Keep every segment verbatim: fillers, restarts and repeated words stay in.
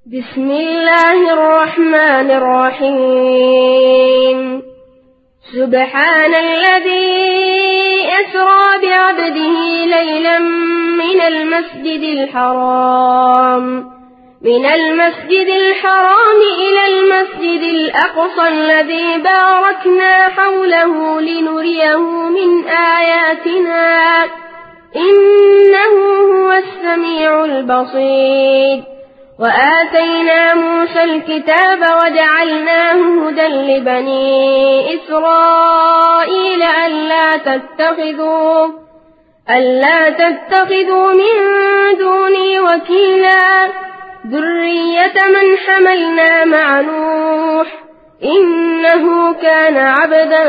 بسم الله الرحمن الرحيم سبحان الذي أسرى بعبده ليلا من المسجد الحرام من المسجد الحرام إلى المسجد الأقصى الذي باركنا حوله لنريه من آياتنا إنه هو السميع البصير وآتينا موسى الكتاب وجعلناه هدى لبني إسرائيل ألا تتخذوا ألا تتخذوا من دوني وكيلا ذرية من حملنا مع نوح إنه كان عبدا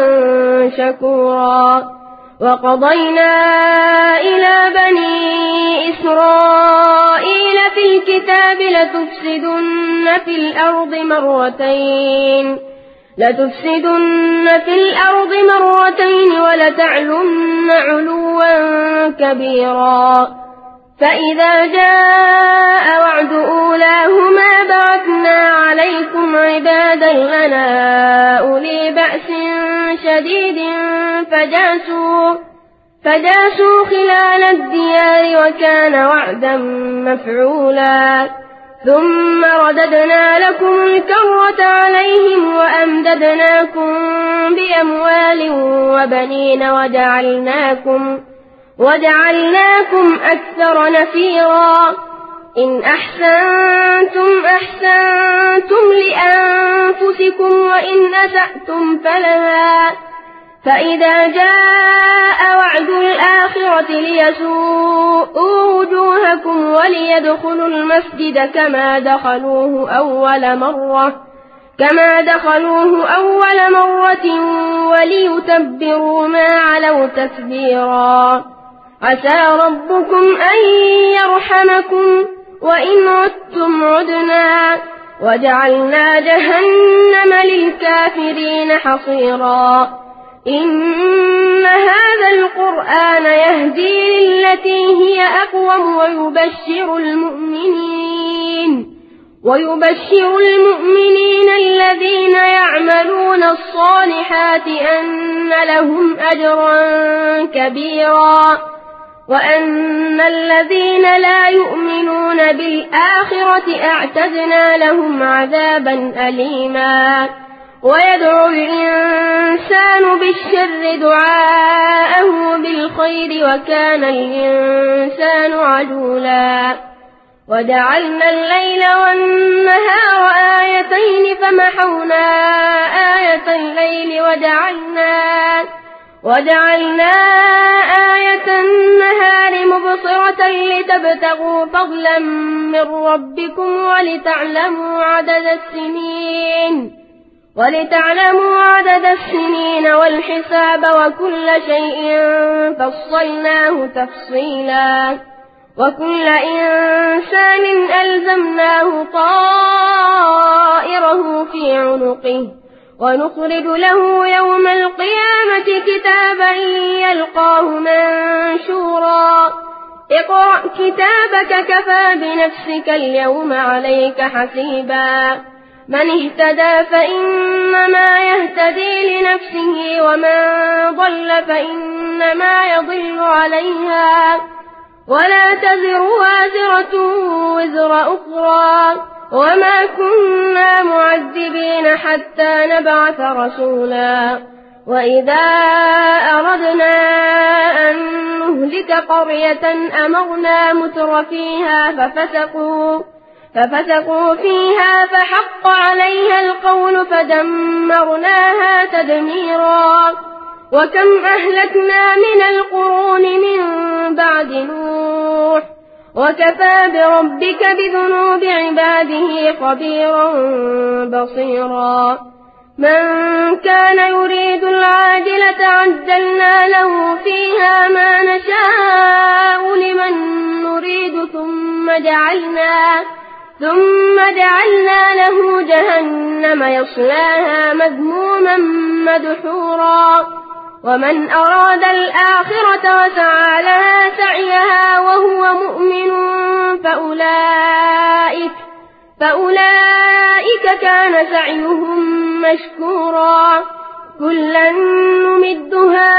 شكورا وقضينا إلى بني إسرائيل في الكتاب لتفسدن في الأرض مرتين لتفسدن في الأرض مرتين ولتعلن علوا كبيرا فإذا جاء وعد أولاهما بعثنا عليكم عبادا لنا أولي بأس شديد فجاسوا فجاسوا خلال الديار وكان وعدا مفعولا ثم رددنا لكم الكرة عليهم وأمددناكم بأموال وبنين وجعلناكم وجعلناكم أكثر نفيرا إن أحسنتم أحسنتم لأنفسكم وإن أسأتم فلها فإذا جاء وعد الآخرة ليسوءوا وجوهكم وليدخلوا المسجد كما دخلوه أول مرة كما دخلوه أول مرة وليتبروا ما علوا تتبيرا عسى ربكم أن يرحمكم وإن عدتم عدنا وجعلنا جهنم للكافرين حصيرا إن هذا القرآن يهدي للتي هي أقوم ويبشر المؤمنين ويبشر المؤمنين الذين يعملون الصالحات أن لهم أجرا كبيرا وأن الذين لا يؤمنون بالآخرة أعتدنا لهم عذابا أليما ويدعو الإنسان بالشر دعاءه بالخير وكان الإنسان عجولا وجعلنا الليل والنهار آيتين فمحونا آية الليل وجعلنا وجعلنا آية النهار مبصرة لتبتغوا فضلا من ربكم ولتعلموا عدد السنين ولتعلموا عدد السنين والحساب وكل شيء فصلناه تفصيلا وكل إنسان ألزمناه طائره في عنقه ونخرج له يوم القيامة كتابا يلقاه منشورا اقرأ كتابك كفى بنفسك اليوم عليك حسيبا من اهتدى فإنما يهتدي لنفسه ومن ضل فإنما يضل عليها ولا تزر وازرة وزر أخرى وما كنا معذبين حتى نبعث رسولا وإذا أردنا أن نهلك قرية أمرنا متر فيها ففسقوا ففسقوا فيها فحق عليها القول فدمرناها تدميرا وكم أهلكنا من القرون من بعد نوح وكفى بربك بذنوب عباده خبيرا بصيرا من كان يريد العاجلة عجلنا له فيها ما نشاء لمن نريد ثم جعلنا ثم جعلنا له جهنم يصلاها مذموما مدحورا ومن أراد الآخرة وسعى لها سعيها وهو مؤمن فأولئك فأولئك كان سعيهم مشكورا كلا نمد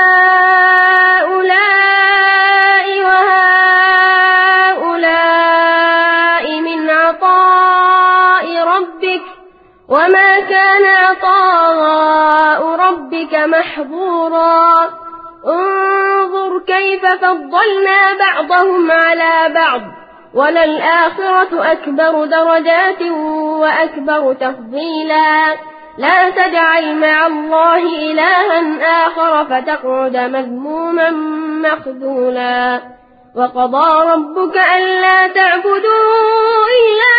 هؤلاء وهؤلاء من عطاء ربك وما كان عطاء ربك محظورا انظر كيف فضلنا بعضهم على بعض وللآخرة أكبر درجات وأكبر تفضيلا لا تجعل مع الله إلها آخر فتقعد مذموما مخذولا وقضى ربك ألا تعبدوا إلا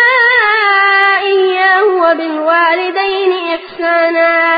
إياه وبالوالدين إحسانا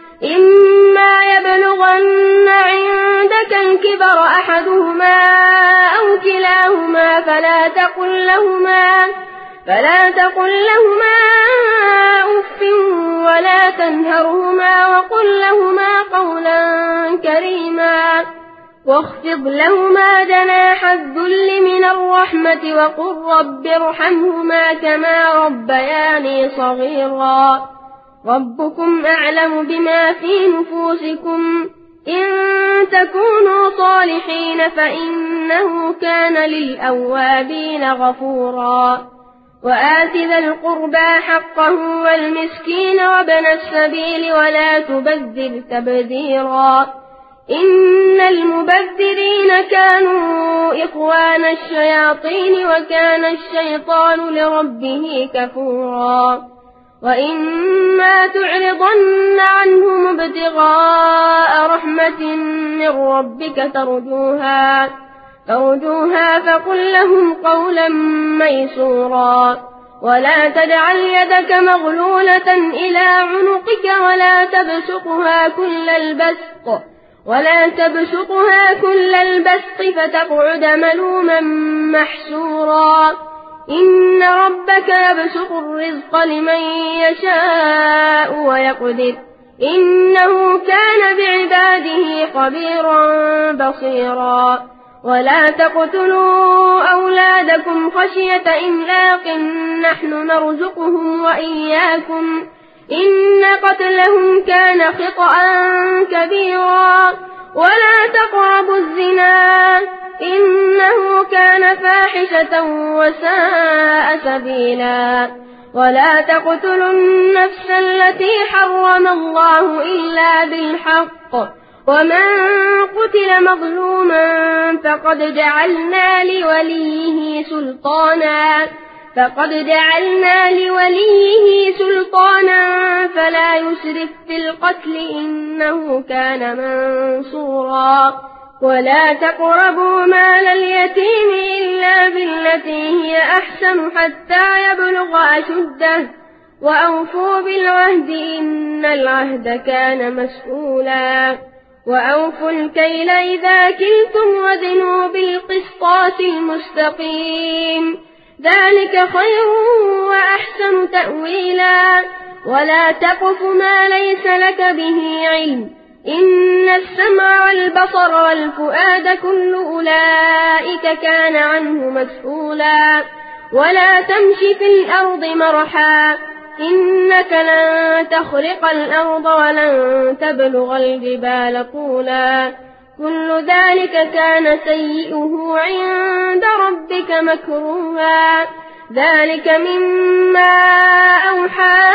إما يبلغن عندك الكبر أحدهما أو كلاهما فلا تقل لهما فلا تقل لهما أف ولا تنهرهما وقل لهما قولا كريما واخفض لهما جناح الذل من الرحمة وقل رب ارحمهما كما ربياني صغيرا ربكم أعلم بما في نفوسكم إن تكونوا صالحين فإنه كان للأوابين غفورا وآت ذا القربى حقه والمسكين وابن السبيل ولا تبذر تبذيرا إن المبذرين كانوا إخوان الشياطين وكان الشيطان لربه كفورا وإما تعرضن عنهم ابتغاء رحمة من ربك ترجوها ترجوها فقل لهم قولا ميسورا ولا تجعل يدك مغلولة إلى عنقك ولا تبسطها كل البسط ولا تبسطها كل البسط فتقعد ملوما محسورا إن ربك يبسط الرزق لمن يشاء ويقدر إنه كان بعباده خبيرا بصيرا ولا تقتلوا أولادكم خشية إملاق نحن نرزقهم وإياكم إن قتلهم كان خطأ كبيرا ولا تقربوا الزنا إنه كان فاحشة وساء سبيلا ولا تقتلوا النفس التي حرم الله إلا بالحق ومن قتل مظلوما فقد جعلنا لوليه سلطانا فقد جعلنا لوليه سلطانا فلا يسرف في القتل إنه كان منصورا ولا تقربوا مال اليتيم إلا بالتي هي أحسن حتى يبلغ أشده وأوفوا بالعهد إن العهد كان مسؤولا وأوفوا الكيل إذا كلتم وزنوا بالقسطاس المستقيم ذلك خير وأحسن تأويلا ولا تقف ما ليس لك به علم إن السمع والبصر والفؤاد كل أولئك كان عنه مسؤولا ولا تمشي في الأرض مرحا إنك لن تخرق الأرض ولن تبلغ الجبال طولا كل ذلك كان سيئه عند ربك مكروها ذلك مما أوحى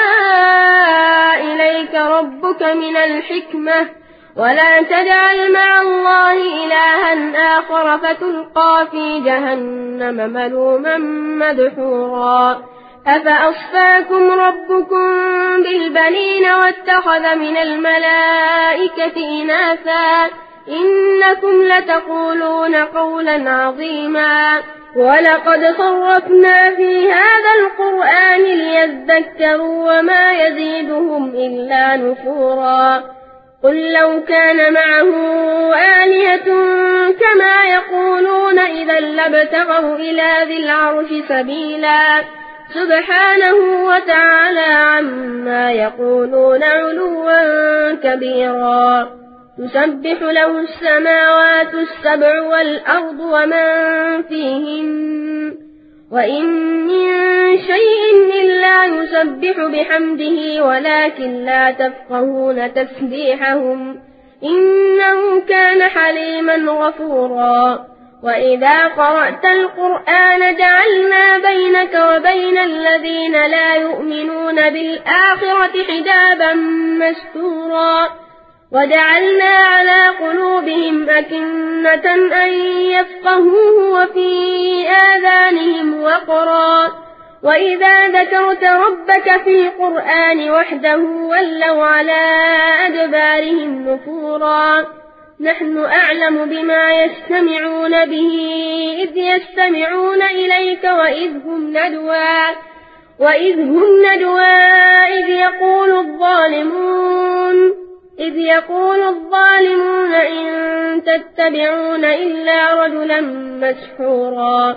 إليك ربك من الحكمة ولا تجعل مع الله إلها آخر فتلقى في جهنم ملوما مدحورا أفأصفاكم ربكم بالبنين واتخذ من الملائكة إناثا إنكم لتقولون قولا عظيما ولقد صرفنا في هذا القرآن ليذكروا وما يزيدهم إلا نفورا قل لو كان معه آلهة كما يقولون إذا لابتغوا إلى ذي العرش سبيلا سبحانه وتعالى عما يقولون علوا كبيرا تسبح له السماوات السبع والأرض ومن فيهن وإن من شيء إلا يسبح بحمده ولكن لا تفقهون تسبيحهم إنه كان حليما غفورا وإذا قرأت القرآن جعلنا بينك وبين الذين لا يؤمنون بالآخرة حجابا مستورا وجعلنا على قلوبهم أكنة أن يفقهوه وفي آذانهم وقرا وإذا ذكرت ربك في القرآن وحده ولوا على أدبارهم نفورا نحن أعلم بما يستمعون به إذ يستمعون إليك وإذ هم ندوى وإذ هم ندوى إذ يقول الظالمون إذ يقول الظالمون إن تتبعون إلا رجلا مسحورا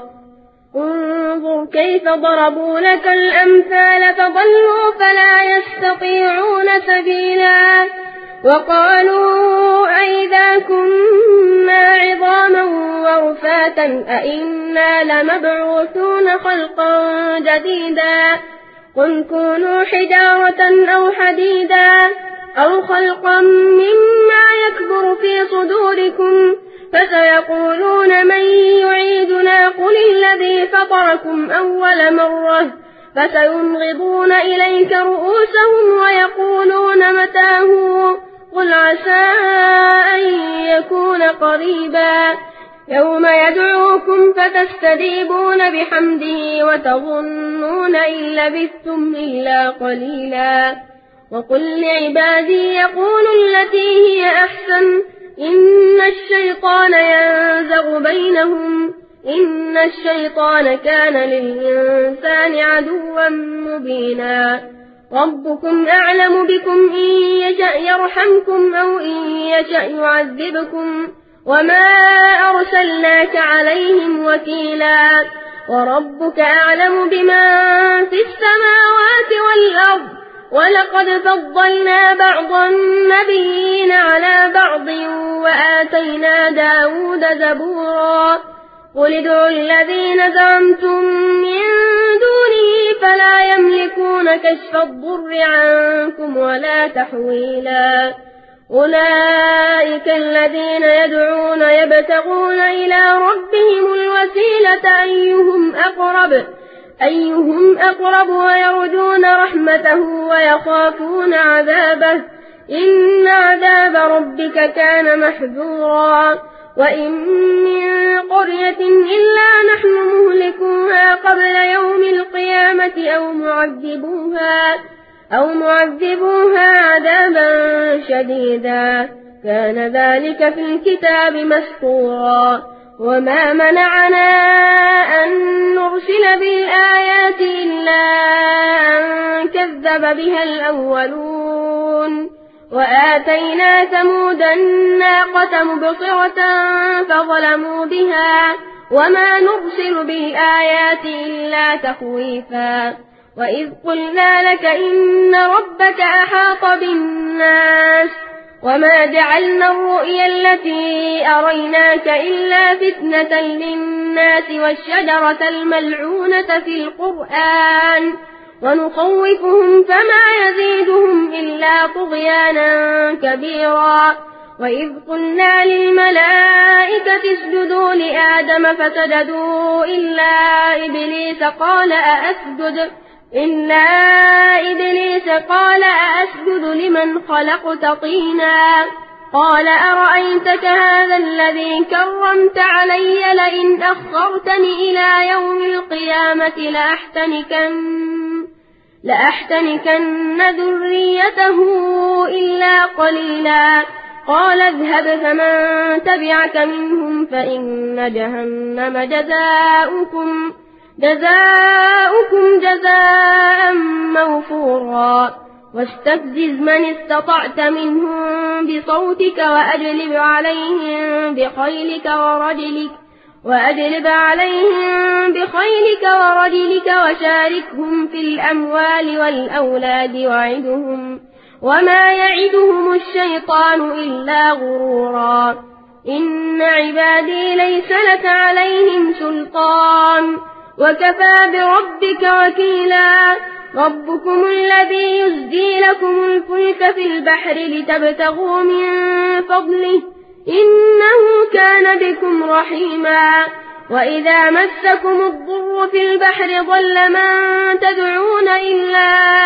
انظر كيف ضربوا لك الأمثال فضلوا فلا يستطيعون سبيلا وقالوا أئذا كنا عظاما ورفاتا أئنا لمبعوثون خلقا جديدا قل كونوا حجارة أو حديدا أو خلقا مما يكبر في صدوركم فسيقولون من يعيدنا قل الذي فطركم أول مرة فسينغضون إليك رؤوسهم ويقولون متاه قل عسى أن يكون قريبا يوم يدعوكم فتستجيبون بحمده وتظنون إن لبثتم إلا قليلا وقل لعبادي يقولوا التي هي أحسن إن الشيطان ينزغ بينهم إن الشيطان كان للإنسان عدوا مبينا ربكم أعلم بكم إن يشأ يرحمكم أو إن يشأ يعذبكم وما أرسلناك عليهم وكيلا وربك أعلم بما في السماوات والأرض ولقد فضلنا بعض النبيين على بعض وآتينا داود زبورا قل ادعوا الذين زعمتم من دونه فلا يملكون كشف الضر عنكم ولا تحويلا أولئك الذين يدعون يبتغون إلى ربهم الوسيلة أيهم أقرب أيهم أقرب ويرجون رحمته ويخافون عذابه إن عذاب ربك كان محذورا وإن من قرية إلا نحن مهلكوها قبل يوم القيامة أو معذبوها أو معذبوها عذابا شديدا كان ذلك في الكتاب مسطورا وما منعنا أن نرسل بالآيات إلا أن كذب بها الأولون وآتينا ثمود الناقة مبصرة فظلموا بها وما نرسل بالآيات إلا تخويفا وإذ قلنا لك إن ربك أحاط بالناس وما جعلنا الرؤيا التي أريناك إلا فتنة للناس والشجرة الملعونة في القرآن ونخوفهم فما يزيدهم إلا طغيانا كبيرا وإذ قلنا للملائكة اسجدوا لآدم فسجدوا إلا إبليس قال أأسجد إلا إبليس قال أأسجد لمن خلقت طينا قال أرأيتك هذا الذي كرمت علي لئن أخرتني إلى يوم القيامة لأحتنكن لأحتنكن ذريته إلا قليلا قال اذهب فمن تبعك منهم فإن جهنم جزاؤكم جزاؤكم جزاء موفورا واستفزز من استطعت منهم بصوتك وأجلب عليهم بخيلك ورجلك وأجلب عليهم بخيلك ورجلك وشاركهم في الأموال والأولاد وعدهم وما يعدهم الشيطان إلا غرورا إن عبادي ليس لك عليهم سلطان وكفى بربك وكيلا ربكم الذي يزجي لكم الفلك في البحر لتبتغوا من فضله إنه كان بكم رحيما وإذا مسكم الضر في البحر ضل من تدعون إلا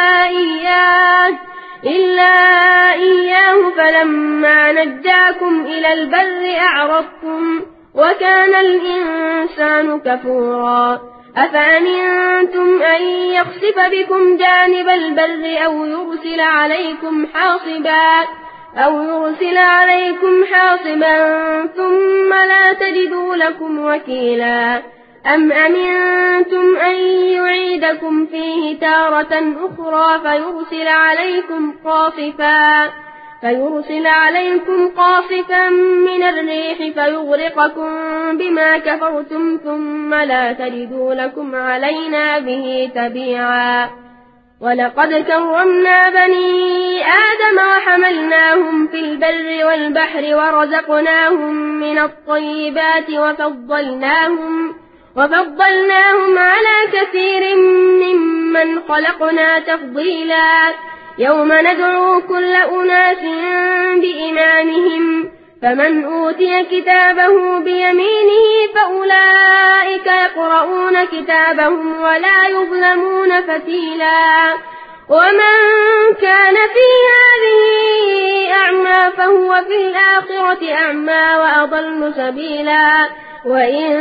إياه إلا إياه فلما نجاكم إلى البر أعرضتم وكان الإنسان كفورا أفأمنتم أن يخسف بكم جانب البر أو يرسل عليكم حاصبا أو يرسل عليكم حاصبا ثم لا تجدوا لكم وكيلا أم أمنتم أن يعيدكم فيه تارة أخرى فيرسل عليكم قاصفا فيرسل عليكم قاصفا من الريح فيغرقكم بما كفرتم ثم لا تجدوا لكم علينا به تبيعا ولقد كرمنا بني آدم وحملناهم في البر والبحر ورزقناهم من الطيبات وفضلناهم وفضلناهم على كثير ممن خلقنا تفضيلا يوم ندعو كل أناس بإمامهم فمن أوتي كتابه بيمينه فأولئك يقرؤون كتابهم ولا يظلمون فتيلا ومن كان في هذه أعمى فهو في الآخرة أعمى وأضل سبيلا وإن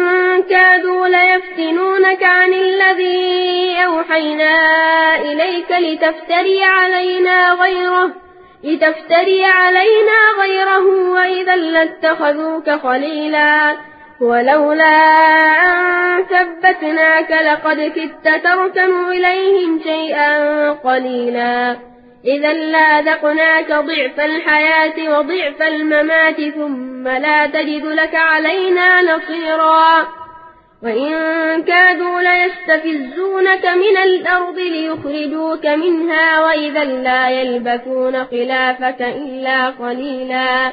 كادوا ليفتنونك عن الذي أوحينا إليك لتفتري علينا غيره لتفتري علينا غيره وإذا لاتخذوك خليلا ولولا أن ثبتناك لقد كدت تركن إليهم شيئا قليلا إذا لذقناك ضعف الحياة وضعف الممات ثم لا تجد لك علينا نصيرا وإن كادوا ليستفزونك من الأرض ليخرجوك منها وإذا لا يلبثون خلافك إلا قليلا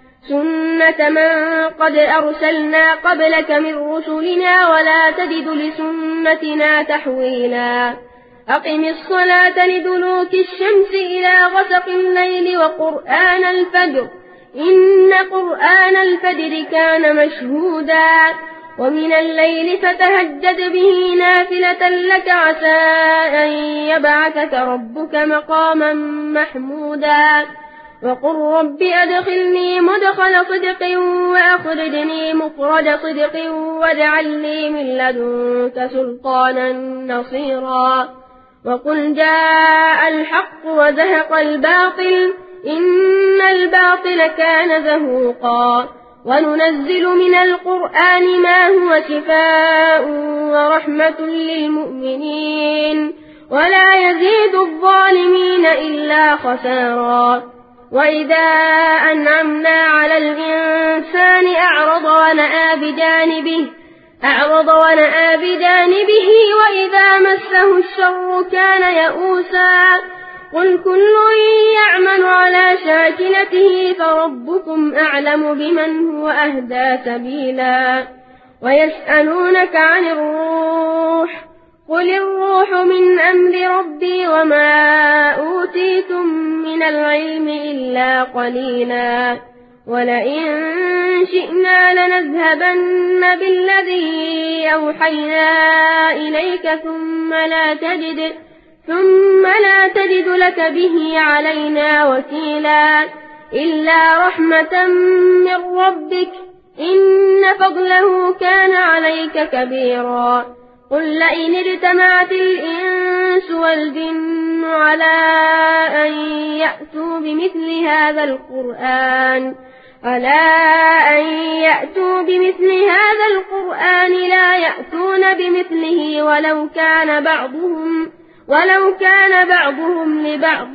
سنة من قد أرسلنا قبلك من رسلنا ولا تجد لسنتنا تحويلا أقم الصلاة لدلوك الشمس إلى غسق الليل وقرآن الفجر إن قرآن الفجر كان مشهودا ومن الليل فتهجد به نافلة لك عسى أن يبعثك ربك مقاما محمودا وقل رب أدخلني مدخل صدق وأخرجني مخرج صدق واجعل لي من لدنك سلطانا نصيرا وقل جاء الحق وزهق الباطل إن الباطل كان زهوقا وننزل من القرآن ما هو شفاء ورحمة للمؤمنين ولا يزيد الظالمين إلا خسارا وإذا أنعمنا على الإنسان أعرض ونأى بجانبه أعرض ونأى بجانبه وإذا مسه الشر كان يئوسا قل كل يعمل على شاكلته فربكم أعلم بمن هو أهدى سبيلا ويسألونك عن الروح قل الروح من أمر ربي وما أوتيتم من العلم إلا قليلا ولئن شئنا لنذهبن بالذي أوحينا إليك ثم لا تجد ثم لا تجد لك به علينا وكيلا إلا رحمة من ربك إن فضله كان عليك كبيرا قل لئن اجتمعت الإنس والجن على أن يأتوا بمثل هذا القرآن على أن يأتوا بمثل هذا القرآن لا يأتون بمثله ولو كان بعضهم ولو كان بعضهم لبعض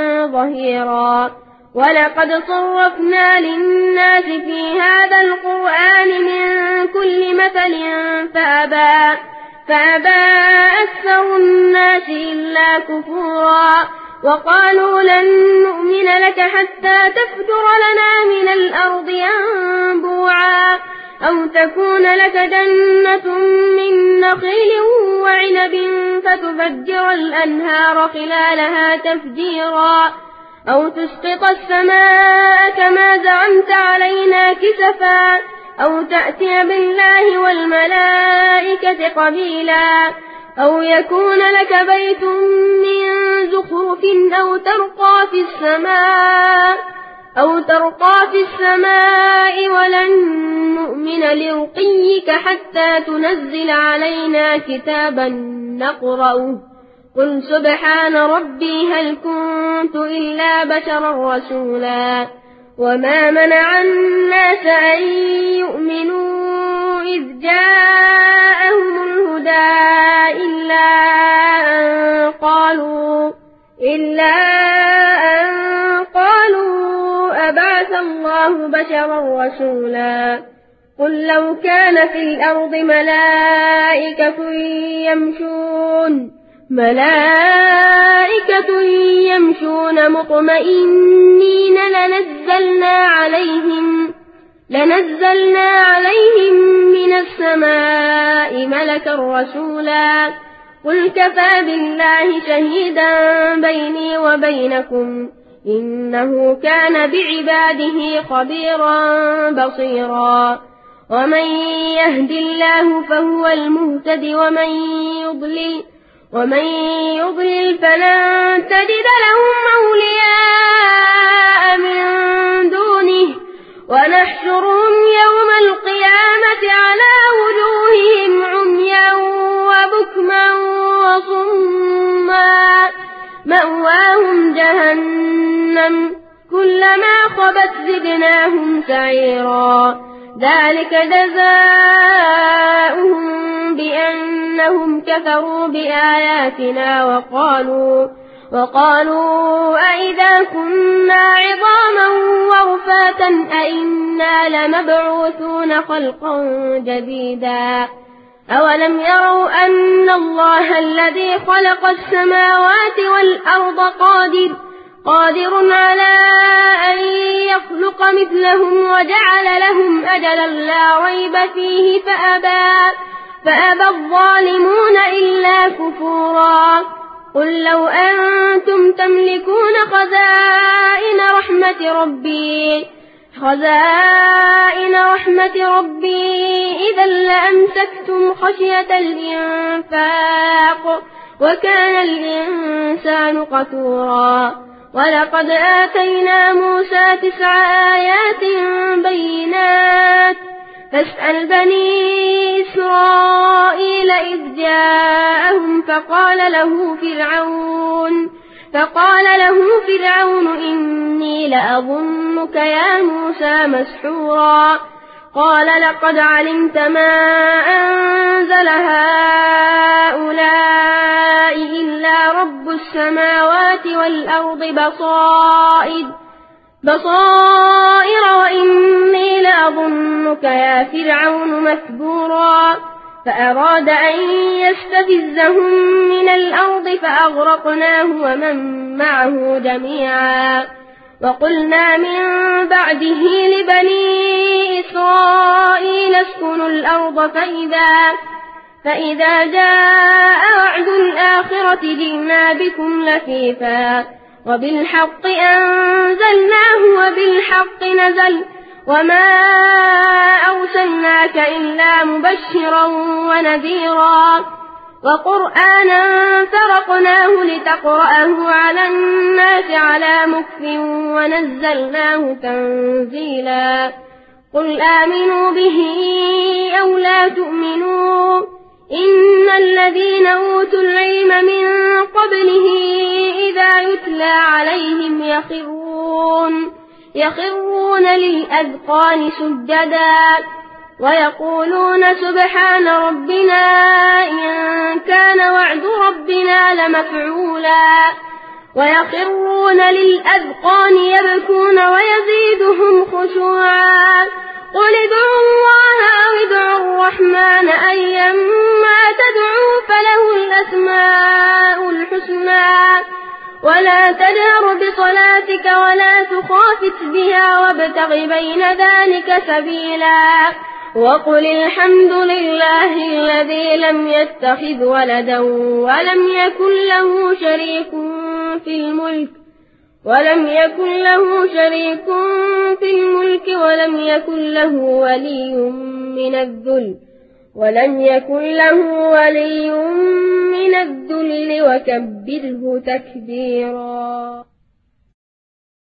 ظهيرا ولقد صرفنا للناس في هذا القرآن من كل مثل فأبى فأبى أكثر الناس إلا كفورا وقالوا لن نؤمن لك حتى تفجر لنا من الأرض ينبوعا أو تكون لك جنة من نخيل وعنب فتفجر الأنهار خلالها تفجيرا أو تسقط السماء كما زعمت علينا كسفا أو تأتي بالله والملائكة قبيلا أو يكون لك بيت من زخرف أو ترقى في السماء أو ترقى في السماء ولن نؤمن لرقيك حتى تنزل علينا كتابا نقرأه قل سبحان ربي هل كنت إلا بشرا رسولا وما منع الناس أن يؤمنوا إذ جاءهم الهدى إلا أن قالوا إلا أن قالوا أبعث الله بشرا رسولا قل لو كان في الأرض ملائكة يمشون ملائكة يمشون مطمئنين لنزلنا عليهم لنزلنا عليهم من السماء ملكا رسولا قل كفى بالله شهيدا بيني وبينكم إنه كان بعباده خبيرا بصيرا ومن يهد الله فهو المهتد ومن يضلل ومن يضلل فلن تجد لهم أولياء من دونه ونحشرهم يوم القيامة على وجوههم عميا وبكما وصما مأواهم جهنم كلما خبت زدناهم سعيرا ذلك جزاؤهم بأنهم كفروا بآياتنا وقالوا وقالوا أئذا كنا عظاما ورفاتا أئنا لمبعوثون خلقا جديدا أولم يروا أن الله الذي خلق السماوات والأرض قادر قادر على أن يخلق مثلهم وجعل لهم أجلا لا ريب فيه فأبى فأبى الظالمون إلا كفورا قل لو أنتم تملكون خزائن رحمة ربي خزائن رحمة ربي إذا لأمسكتم خشية الإنفاق وكان الإنسان قتورا ولقد آتينا موسى تسع آيات بينات فاسأل بني إسرائيل إذ جاءهم فقال له فرعون فقال له فرعون إني لأظنك يا موسى مسحورا قال لقد علمت ما أنزل هؤلاء إلا رب السماوات والأرض بصائر بصائر وإني لأظنك يا فرعون مثبورا فأراد أن يستفزهم من الأرض فأغرقناه ومن معه جميعا وقلنا من بعده لبني إسرائيل اسكنوا الأرض فإذا, فإذا جاء وعد الآخرة جئنا بكم لفيفا وبالحق أنزلناه وبالحق نزل وما أرسلناك إلا مبشرا ونذيرا وقرآنا فرقناه لتقرأه على الناس على مكف ونزلناه تنزيلا قل آمنوا به أو لا تؤمنوا إن الذين أوتوا العلم من قبله إذا يتلى عليهم يخرون يخرون للأذقان سجدا ويقولون سبحان ربنا إن كان وعد ربنا لمفعولا ويخرون للأذقان يبكون ويزيدهم خشوعا قل ادعوا الله أو ادعوا الرحمن أيما تدعوا فله الأسماء الحسنى ولا تجهر بصلاتك ولا تخافت بها وابتغ بين ذلك سبيلا وقل الحمد لله الذي لم يتخذ ولدا ولم يكن له شريك في الملك ولم يكن له شريك في الملك ولم يكن له ولي من الذل ولم يكن له ولي من الذل وكبره تكبيرا.